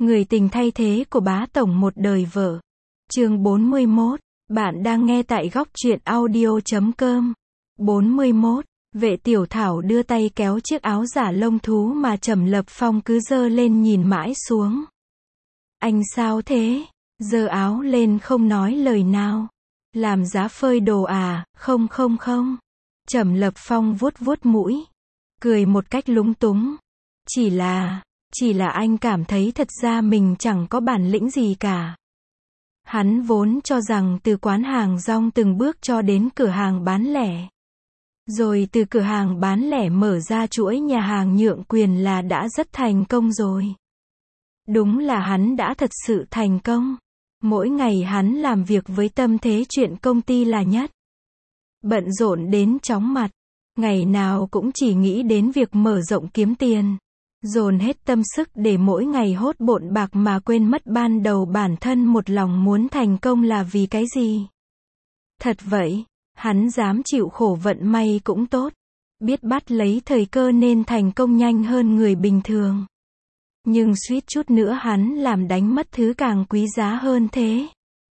Người tình thay thế của bá tổng một đời vợ. Chương 41. Bạn đang nghe tại góc truyện audio.com. 41. Vệ Tiểu Thảo đưa tay kéo chiếc áo giả lông thú mà Trầm Lập Phong cứ giơ lên nhìn mãi xuống. Anh sao thế? Giơ áo lên không nói lời nào. Làm giá phơi đồ à? Không. Trầm Lập Phong vuốt vuốt mũi, cười một cách lúng túng. Chỉ là anh cảm thấy thật ra mình chẳng có bản lĩnh gì cả. Hắn vốn cho rằng từ quán hàng rong từng bước cho đến cửa hàng bán lẻ. Rồi từ cửa hàng bán lẻ mở ra chuỗi nhà hàng nhượng quyền là đã rất thành công rồi. Đúng là hắn đã thật sự thành công. Mỗi ngày hắn làm việc với tâm thế chuyện công ty là nhất. Bận rộn đến chóng mặt. Ngày nào cũng chỉ nghĩ đến việc mở rộng kiếm tiền. Dồn hết tâm sức để mỗi ngày hốt bộn bạc mà quên mất ban đầu bản thân một lòng muốn thành công là vì cái gì. Thật vậy, hắn dám chịu khổ vận may cũng tốt. Biết bắt lấy thời cơ nên thành công nhanh hơn người bình thường. Nhưng suýt chút nữa hắn làm đánh mất thứ càng quý giá hơn thế.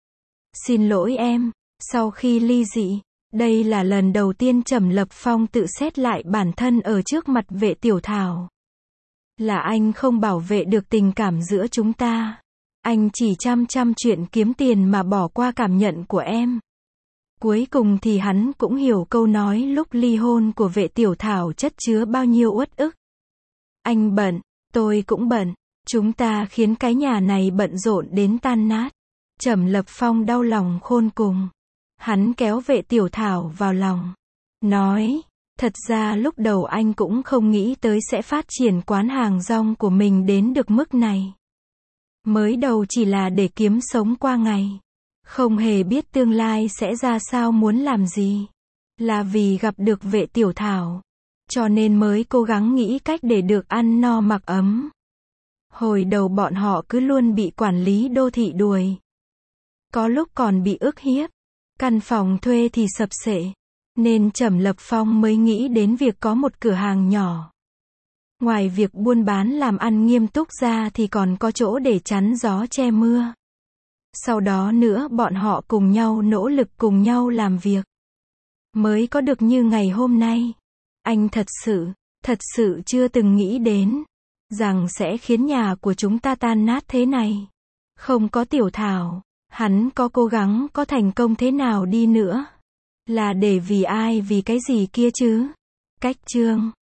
Xin lỗi em, sau khi ly dị, đây là lần đầu tiên Trầm Lập Phong tự xét lại bản thân ở trước mặt Vệ Tiểu Thảo. Là anh không bảo vệ được tình cảm giữa chúng ta. Anh chỉ chăm chuyện kiếm tiền mà bỏ qua cảm nhận của em. Cuối cùng thì hắn cũng hiểu câu nói lúc ly hôn của Vệ Tiểu Thảo chất chứa bao nhiêu uất ức. Anh bận, tôi cũng bận. Chúng ta khiến cái nhà này bận rộn đến tan nát. Trầm Lập Phong đau lòng khôn cùng. Hắn kéo Vệ Tiểu Thảo vào lòng. Nói, thật ra lúc đầu anh cũng không nghĩ tới sẽ phát triển quán hàng rong của mình đến được mức này. Mới đầu chỉ là để kiếm sống qua ngày. Không hề biết tương lai sẽ ra sao, muốn làm gì. Là vì gặp được Vệ Tiểu Thảo. Cho nên mới cố gắng nghĩ cách để được ăn no mặc ấm. Hồi đầu bọn họ cứ luôn bị quản lý đô thị đuổi. Có lúc còn bị ức hiếp. Căn phòng thuê thì sập xệ. Nên Trầm Lập Phong mới nghĩ đến việc có một cửa hàng nhỏ. Ngoài việc buôn bán làm ăn nghiêm túc ra thì còn có chỗ để chắn gió che mưa. Sau đó nữa bọn họ cùng nhau nỗ lực, cùng nhau làm việc. Mới có được như ngày hôm nay. Anh thật sự chưa từng nghĩ đến rằng sẽ khiến nhà của chúng ta tan nát thế này. Không có Tiểu Thảo, hắn có cố gắng, có thành công thế nào đi nữa, là để vì ai, vì cái gì kia chứ. Cách chương